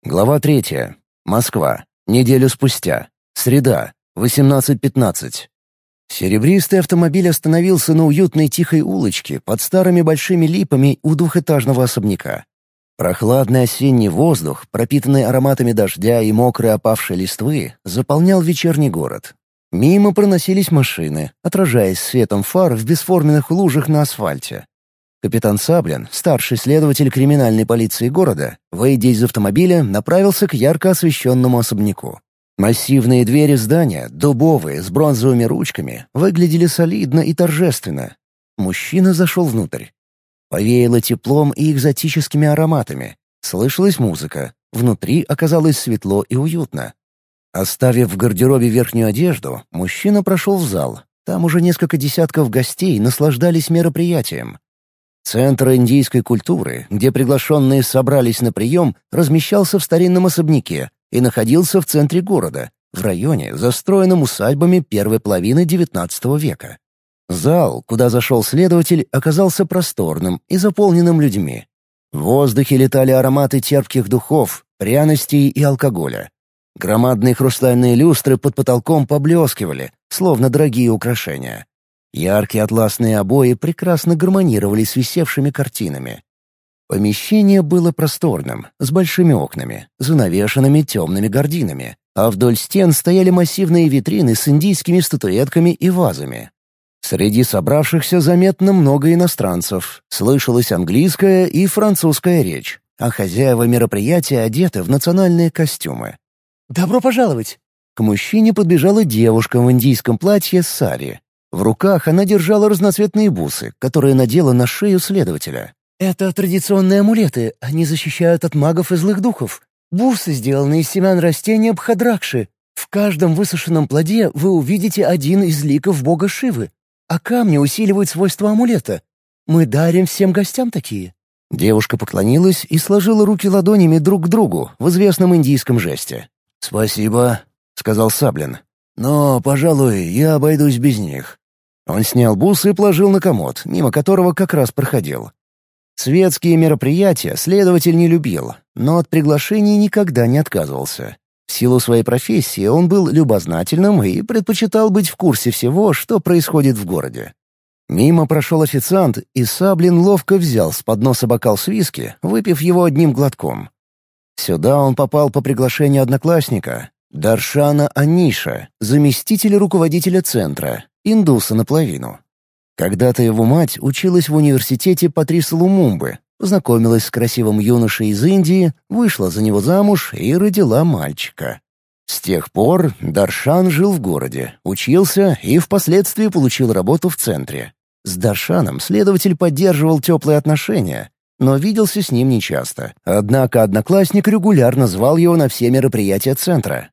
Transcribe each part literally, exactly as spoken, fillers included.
Глава третья. Москва. Неделю спустя. Среда. восемнадцать пятнадцать. Серебристый автомобиль остановился на уютной тихой улочке под старыми большими липами у двухэтажного особняка. Прохладный осенний воздух, пропитанный ароматами дождя и мокрой опавшей листвы, заполнял вечерний город. Мимо проносились машины, отражаясь светом фар в бесформенных лужах на асфальте. Капитан Саблин, старший следователь криминальной полиции города, выйдя из автомобиля, направился к ярко освещенному особняку. Массивные двери здания, дубовые, с бронзовыми ручками, выглядели солидно и торжественно. Мужчина зашел внутрь. Повеяло теплом и экзотическими ароматами. Слышалась музыка. Внутри оказалось светло и уютно. Оставив в гардеробе верхнюю одежду, мужчина прошел в зал. Там уже несколько десятков гостей наслаждались мероприятием. Центр индийской культуры, где приглашенные собрались на прием, размещался в старинном особняке и находился в центре города, в районе, застроенном усадьбами первой половины девятнадцатого века. Зал, куда зашел следователь, оказался просторным и заполненным людьми. В воздухе летали ароматы терпких духов, пряностей и алкоголя. Громадные хрустальные люстры под потолком поблескивали, словно дорогие украшения. Яркие атласные обои прекрасно гармонировали с висевшими картинами. Помещение было просторным, с большими окнами, занавешенными темными гардинами, а вдоль стен стояли массивные витрины с индийскими статуэтками и вазами. Среди собравшихся заметно много иностранцев, слышалась английская и французская речь, а хозяева мероприятия одеты в национальные костюмы. «Добро пожаловать!» К мужчине подбежала девушка в индийском платье с сари. В руках она держала разноцветные бусы, которые надела на шею следователя. «Это традиционные амулеты, они защищают от магов и злых духов. Бусы сделаны из семян растения бхадракши. В каждом высушенном плоде вы увидите один из ликов бога Шивы, а камни усиливают свойства амулета. Мы дарим всем гостям такие». Девушка поклонилась и сложила руки ладонями друг к другу в известном индийском жесте. «Спасибо», — сказал Саблин. «Но, пожалуй, я обойдусь без них». Он снял бусы и положил на комод, мимо которого как раз проходил. Светские мероприятия следователь не любил, но от приглашений никогда не отказывался. В силу своей профессии он был любознательным и предпочитал быть в курсе всего, что происходит в городе. Мимо прошел официант, и Саблин ловко взял с подноса бокал с виски, выпив его одним глотком. Сюда он попал по приглашению одноклассника, Даршана Аниша, заместителя руководителя центра, индуса наполовину. Когда-то его мать училась в университете Патриса Лумумбы, познакомилась с красивым юношей из Индии, вышла за него замуж и родила мальчика. С тех пор Даршан жил в городе, учился и впоследствии получил работу в центре. С Даршаном следователь поддерживал теплые отношения, но виделся с ним нечасто. Однако одноклассник регулярно звал его на все мероприятия центра.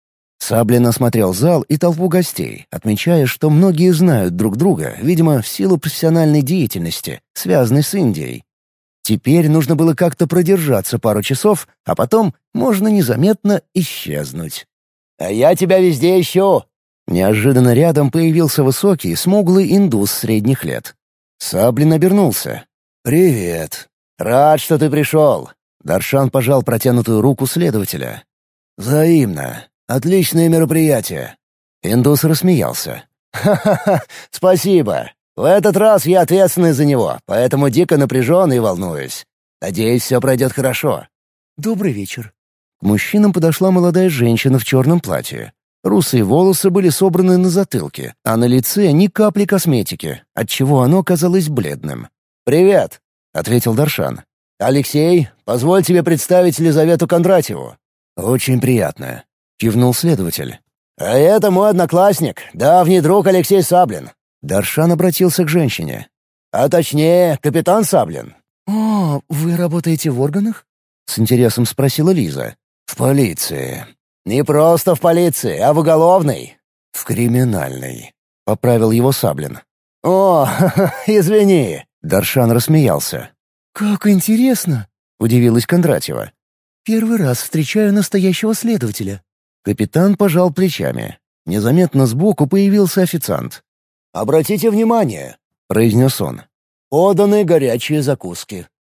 Саблин осмотрел зал и толпу гостей, отмечая, что многие знают друг друга, видимо, в силу профессиональной деятельности, связанной с Индией. Теперь нужно было как-то продержаться пару часов, а потом можно незаметно исчезнуть. «А я тебя везде ищу!» Неожиданно рядом появился высокий, смуглый индус средних лет. Саблин обернулся. «Привет. Рад, что ты пришел». Даршан пожал протянутую руку следователя. «Взаимно. Отличное мероприятие». Индус рассмеялся. «Ха-ха-ха, спасибо. В этот раз я ответственный за него, поэтому дико напряжен и волнуюсь. Надеюсь, все пройдет хорошо». «Добрый вечер». К мужчинам подошла молодая женщина в черном платье. Русые волосы были собраны на затылке, а на лице ни капли косметики, отчего оно казалось бледным. «Привет», — ответил Даршан. «Алексей, позволь тебе представить Лизавету Кондратьеву». «Очень приятно», — кивнул следователь. «А это мой одноклассник, давний друг Алексей Саблин». Даршан обратился к женщине. «А точнее, капитан Саблин». «О, вы работаете в органах?» — с интересом спросила Лиза. «В полиции». «Не просто в полиции, а в уголовной». «В криминальной», — поправил его Саблин. «О, извини», — Даршан рассмеялся. «Как интересно», — удивилась Кондратьева. «Первый раз встречаю настоящего следователя». Капитан пожал плечами. Незаметно сбоку появился официант. «Обратите внимание», — произнес он. «Поданы горячие закуски.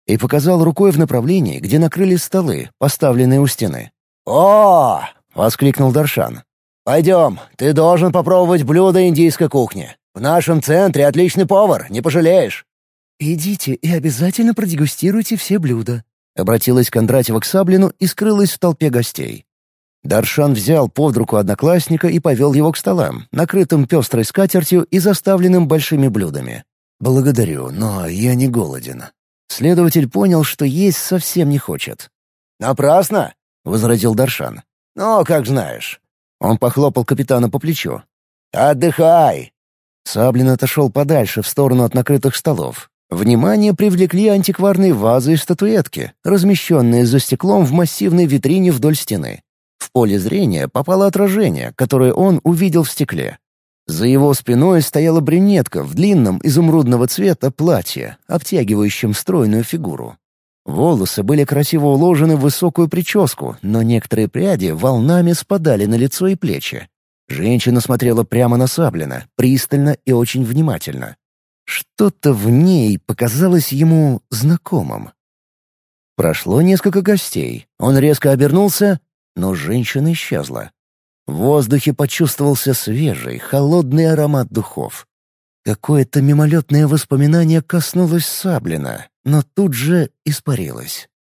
и показал рукой в направлении, где накрыли столы, поставленные у стены. «О!» — воскликнул Даршан. «Пойдем, ты должен попробовать блюда индийской кухни. В нашем центре отличный повар, не пожалеешь». «Идите и обязательно продегустируйте все блюда», — обратилась Кондратьева к Саблину и скрылась в толпе гостей. Даршан взял под руку одноклассника и повел его к столам, накрытым пестрой скатертью и заставленным большими блюдами. «Благодарю, но я не голоден». Следователь понял, что есть совсем не хочет. «Напрасно?» — возразил Даршан. «Ну, как знаешь». Он похлопал капитана по плечу. «Отдыхай!» Саблин отошел подальше, в сторону от накрытых столов. Внимание привлекли антикварные вазы и статуэтки, размещенные за стеклом в массивной витрине вдоль стены. В поле зрения попало отражение, которое он увидел в стекле. За его спиной стояла брюнетка в длинном изумрудного цвета платье, обтягивающем стройную фигуру. Волосы были красиво уложены в высокую прическу, но некоторые пряди волнами спадали на лицо и плечи. Женщина смотрела прямо на Саблина, пристально и очень внимательно. Что-то в ней показалось ему знакомым. Прошло несколько гостей. Он резко обернулся, но женщина исчезла. В воздухе почувствовался свежий, холодный аромат духов. Какое-то мимолетное воспоминание коснулось Саблина, но тут же испарилось.